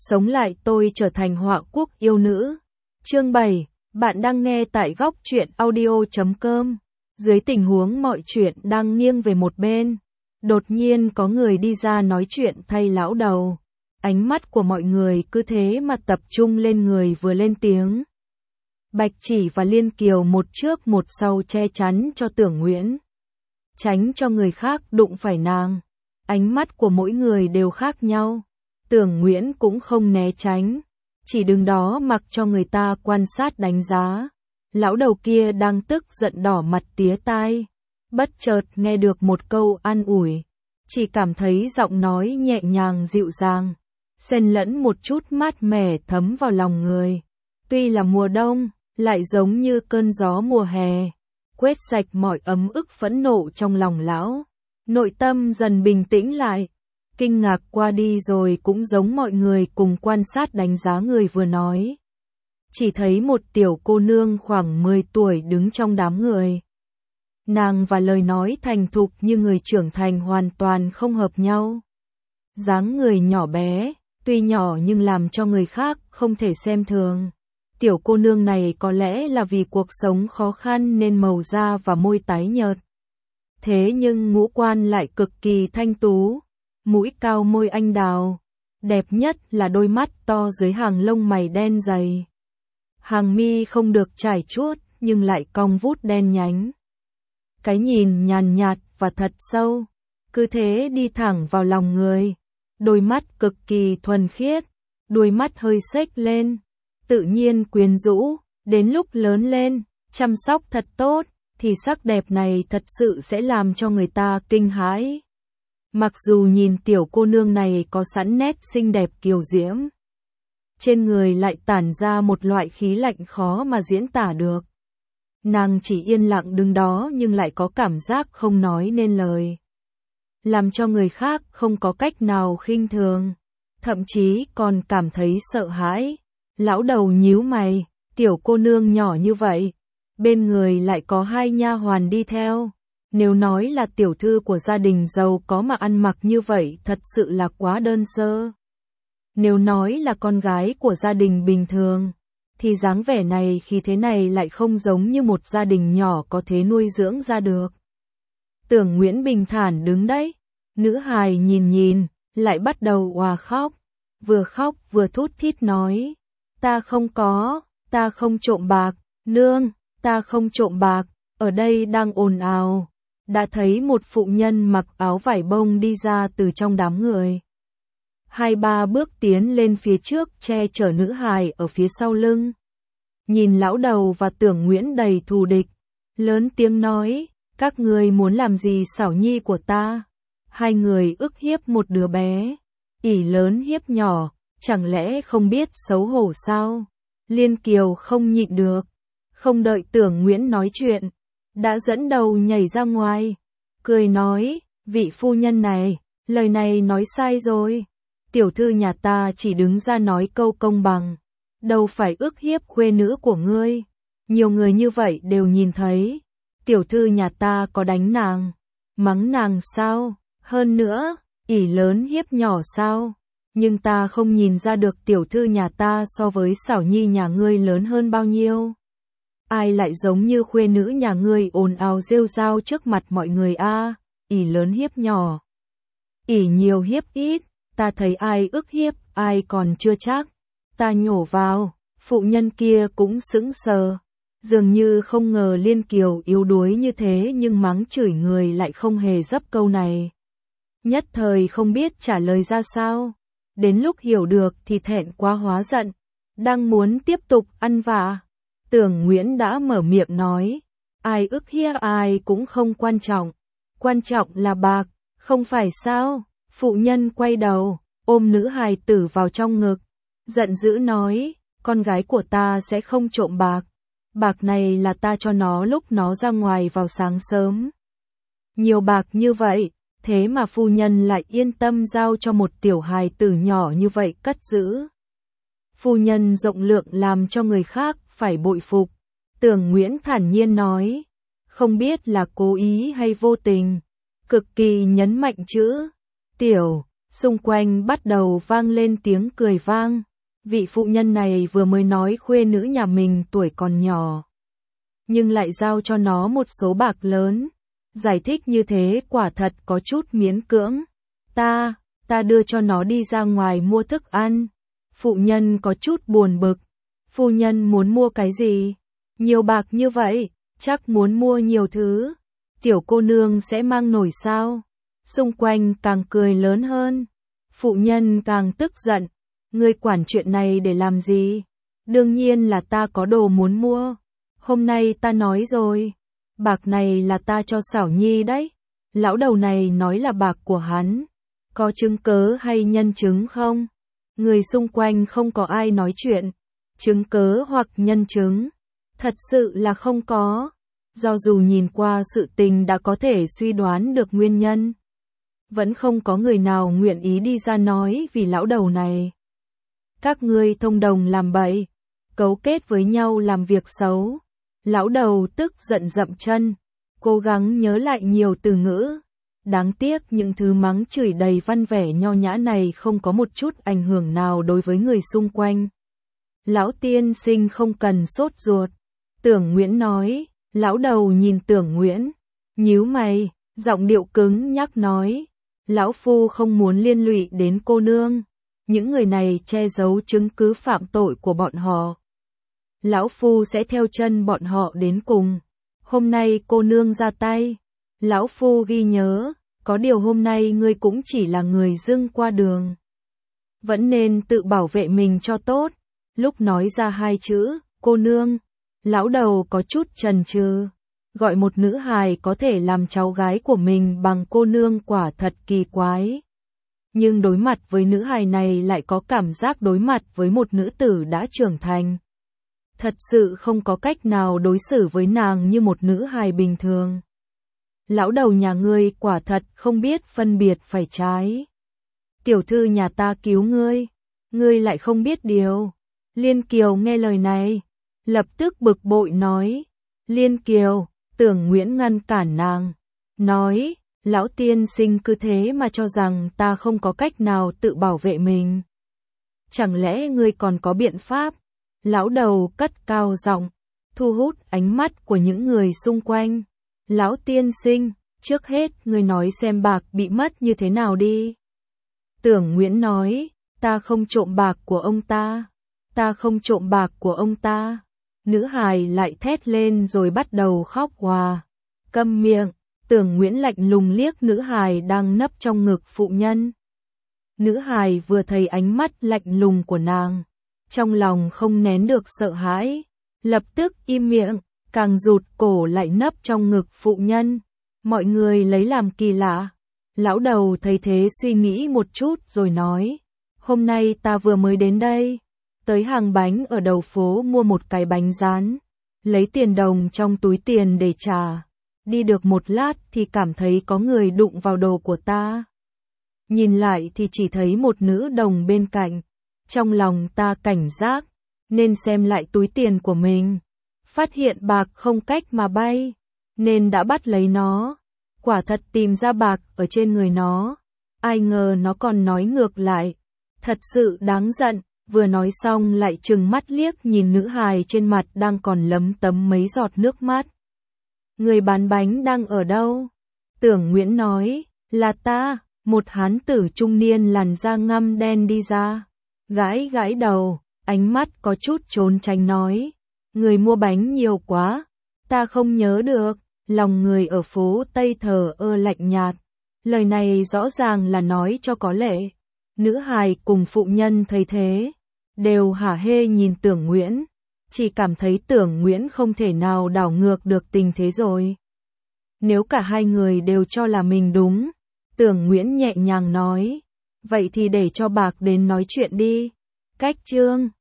sống lại tôi trở thành họa quốc yêu nữ. Chương 7, bạn đang nghe tại góc truyện audio.com. Dưới tình huống mọi chuyện đang nghiêng về một bên, đột nhiên có người đi ra nói chuyện thay lão đầu. Ánh mắt của mọi người cứ thế mà tập trung lên người vừa lên tiếng. Bạch Chỉ và Liên Kiều một trước một sau che chắn cho Tưởng Nguyễn, tránh cho người khác đụng phải nàng. Ánh mắt của mỗi người đều khác nhau. Tưởng Nguyễn cũng không né tránh, chỉ đứng đó mặc cho người ta quan sát đánh giá. Lão đầu kia đang tức giận đỏ mặt tía tai, bất chợt nghe được một câu an ủi, chỉ cảm thấy giọng nói nhẹ nhàng dịu dàng, xen lẫn một chút mát mẻ thấm vào lòng người. Tuy là mùa đông, lại giống như cơn gió mùa hè, quét sạch mọi ấm ức phẫn nộ trong lòng lão. Nội tâm dần bình tĩnh lại, kinh ngạc qua đi rồi cũng giống mọi người cùng quan sát đánh giá người vừa nói. Chỉ thấy một tiểu cô nương khoảng 10 tuổi đứng trong đám người. Nàng và lời nói thành thục như người trưởng thành hoàn toàn không hợp nhau. Dáng người nhỏ bé, tuy nhỏ nhưng làm cho người khác không thể xem thường. Tiểu cô nương này có lẽ là vì cuộc sống khó khăn nên màu da và môi tái nhợt. Thế nhưng ngũ quan lại cực kỳ thanh tú, mũi cao môi anh đào, đẹp nhất là đôi mắt to dưới hàng lông mày đen dày. Hàng mi không được trải chuốt nhưng lại cong vút đen nhánh. Cái nhìn nhàn nhạt và thật sâu, cứ thế đi thẳng vào lòng người. Đôi mắt cực kỳ thuần khiết, đuôi mắt hơi xếch lên, tự nhiên quyến rũ, đến lúc lớn lên, chăm sóc thật tốt, thì sắc đẹp này thật sự sẽ làm cho người ta kinh hãi. Mặc dù nhìn tiểu cô nương này có sẵn nét xinh đẹp kiều diễm, trên người lại tản ra một loại khí lạnh khó mà diễn tả được. Nàng chỉ yên lặng đứng đó nhưng lại có cảm giác không nói nên lời, làm cho người khác không có cách nào khinh thường, thậm chí còn cảm thấy sợ hãi. Lão đầu nhíu mày, tiểu cô nương nhỏ như vậy, bên người lại có hai nha hoàn đi theo. Nếu nói là tiểu thư của gia đình giàu có mà ăn mặc như vậy thật sự là quá đơn sơ. Nếu nói là con gái của gia đình bình thường, thì dáng vẻ này khi thế này lại không giống như một gia đình nhỏ có thể nuôi dưỡng ra được. Tưởng Nguyễn bình thản đứng đấy, nữ hài nhìn, lại bắt đầu òa khóc. Khóc vừa thút thít nói, ta không trộm bạc, nương, ta không trộm bạc. Ở đây đang ồn ào, đã thấy một phụ nhân mặc áo vải bông đi ra từ trong đám người. 2-3 bước tiến lên phía trước che chở nữ hài ở phía sau lưng. Nhìn lão đầu và Tưởng Nguyễn đầy thù địch, lớn tiếng nói, các người muốn làm gì xảo nhi của ta? Hai người ức hiếp một đứa bé, ỷ lớn hiếp nhỏ, chẳng lẽ không biết xấu hổ sao? Liên Kiều không nhịn được, không đợi Tưởng Nguyễn nói chuyện, đã dẫn đầu nhảy ra ngoài, cười nói, vị phu nhân này, lời này nói sai rồi. Tiểu thư nhà ta chỉ đứng ra nói câu công bằng, đâu phải ức hiếp khuê nữ của ngươi. Nhiều người như vậy đều nhìn thấy, tiểu thư nhà ta có đánh nàng, mắng nàng sao? Hơn nữa, ỷ lớn hiếp nhỏ sao? Nhưng ta không nhìn ra được tiểu thư nhà ta so với xảo nhi nhà ngươi lớn hơn bao nhiêu. Ai lại giống như khuê nữ nhà ngươi ồn ào rêu rao trước mặt mọi người a? Ỷ lớn hiếp nhỏ, ỷ nhiều hiếp ít, ta thấy ai ức hiếp ai còn chưa chắc. Ta nhổ vào, phụ nhân kia cũng sững sờ, dường như không ngờ Liên Kiều yếu đuối như thế nhưng mắng chửi người lại không hề dấp câu này. Nhất thời không biết trả lời ra sao, đến lúc hiểu được thì thẹn quá hóa giận, đang muốn tiếp tục ăn vạ. Tưởng Nguyễn đã mở miệng nói, ai ức hiếp ai cũng không quan trọng là bạc, không phải sao? Phụ nhân quay đầu, ôm nữ hài tử vào trong ngực, giận dữ nói, con gái của ta sẽ không trộm bạc, bạc này là ta cho nó lúc nó ra ngoài vào sáng sớm. Nhiều bạc như vậy, thế mà phu nhân lại yên tâm giao cho một tiểu hài tử nhỏ như vậy cất giữ. Phu nhân rộng lượng làm cho người khác phải bội phục. Tưởng Nguyễn thản nhiên nói, không biết là cố ý hay vô tình, cực kỳ nhấn mạnh chữ tiểu, Xung quanh bắt đầu vang lên tiếng cười vang. Vị phụ nhân này vừa mới nói khuê nữ nhà mình tuổi còn nhỏ, nhưng lại giao cho nó một số bạc lớn. Giải thích như thế quả thật có chút miễn cưỡng. Ta đưa cho nó đi ra ngoài mua thức ăn. Phụ nhân có chút buồn bực. Phu nhân muốn mua cái gì? Nhiều bạc như vậy, chắc muốn mua nhiều thứ. Tiểu cô nương sẽ mang nổi sao? Xung quanh càng cười lớn hơn. Phụ nhân càng tức giận. Ngươi quản chuyện này để làm gì? Đương nhiên là ta có đồ muốn mua. Hôm nay ta nói rồi. Bạc này là ta cho Xảo Nhi đấy. Lão đầu này nói là bạc của hắn. Có chứng cớ hay nhân chứng không? Người xung quanh không có ai nói chuyện. Chứng cớ hoặc nhân chứng? Thật sự là không có. Do dù nhìn qua sự tình đã có thể suy đoán được nguyên nhân, vẫn không có người nào nguyện ý đi ra nói vì lão đầu này. Các ngươi thông đồng làm bậy, cấu kết với nhau làm việc xấu. Lão đầu tức giận dậm chân, cố gắng nhớ lại nhiều từ ngữ. Đáng tiếc những thứ mắng chửi đầy văn vẻ nho nhã này không có một chút ảnh hưởng nào đối với người xung quanh. Lão tiên sinh không cần sốt ruột. Tưởng Nguyễn nói. Lão đầu nhìn Tưởng Nguyễn, nhíu mày, giọng điệu cứng nhắc nói. Lão phu không muốn liên lụy đến cô nương. Những người này che giấu chứng cứ phạm tội của bọn họ. Lão phu sẽ theo chân bọn họ đến cùng. Hôm nay cô nương ra tay, lão phu ghi nhớ. Có điều hôm nay ngươi cũng chỉ là người dưng qua đường, vẫn nên tự bảo vệ mình cho tốt. Lúc nói ra hai chữ cô nương, lão đầu có chút chần chừ. Gọi một nữ hài có thể làm cháu gái của mình bằng cô nương quả thật kỳ quái. Nhưng đối mặt với nữ hài này lại có cảm giác đối mặt với một nữ tử đã trưởng thành. Thật sự không có cách nào đối xử với nàng như một nữ hài bình thường. Lão đầu nhà ngươi quả thật không biết phân biệt phải trái. Tiểu thư nhà ta cứu ngươi lại không biết điều. Liên Kiều nghe lời này, lập tức bực bội nói. Liên Kiều, Tưởng Nguyễn ngăn cản nàng, nói, lão tiên sinh cứ thế mà cho rằng ta không có cách nào tự bảo vệ mình. Chẳng lẽ ngươi còn có biện pháp? Lão đầu cất cao giọng, thu hút ánh mắt của những người xung quanh. Lão tiên sinh, trước hết ngươi nói xem bạc bị mất như thế nào đi. Tưởng Nguyễn nói, ta không trộm bạc của ông ta. Ta không trộm bạc của ông ta. Nữ hài lại thét lên rồi bắt đầu khóc òa. Câm miệng. Tưởng Nguyễn lạnh lùng liếc nữ hài đang nấp trong ngực phụ nhân. Nữ hài vừa thấy ánh mắt lạnh lùng của nàng, trong lòng không nén được sợ hãi, lập tức im miệng, càng rụt cổ lại nấp trong ngực phụ nhân. Mọi người lấy làm kỳ lạ. Lão đầu thấy thế suy nghĩ một chút rồi nói, hôm nay ta vừa mới đến đây, tới hàng bánh ở đầu phố mua một cái bánh rán, lấy tiền đồng trong túi tiền để trả. Đi được một lát thì cảm thấy có người đụng vào đồ của ta. Nhìn lại thì chỉ thấy một nữ đồng bên cạnh. Trong lòng ta cảnh giác, nên xem lại túi tiền của mình. Phát hiện bạc không cách mà bay, nên đã bắt lấy nó. Quả thật tìm ra bạc ở trên người nó. Ai ngờ nó còn nói ngược lại. Thật sự đáng giận. Vừa nói xong lại trừng mắt liếc nhìn nữ hài trên mặt đang còn lấm tấm mấy giọt nước mắt. Người bán bánh đang ở đâu? Tưởng Nguyễn nói, là ta. Một hán tử trung niên làn da ngăm đen đi ra. Gãi gãi đầu, ánh mắt có chút trốn tránh nói. Người mua bánh nhiều quá. Ta không nhớ được. Lòng người ở phố Tây thờ ơ lạnh nhạt. Lời này rõ ràng là nói cho có lệ. Nữ hài cùng phụ nhân thấy thế, đều hả hê nhìn Tưởng Nguyễn. Chỉ cảm thấy Tưởng Nguyễn không thể nào đảo ngược được tình thế rồi. Nếu cả hai người đều cho là mình đúng, Tưởng Nguyễn nhẹ nhàng nói, vậy thì để cho bạc đến nói chuyện đi. Cách chương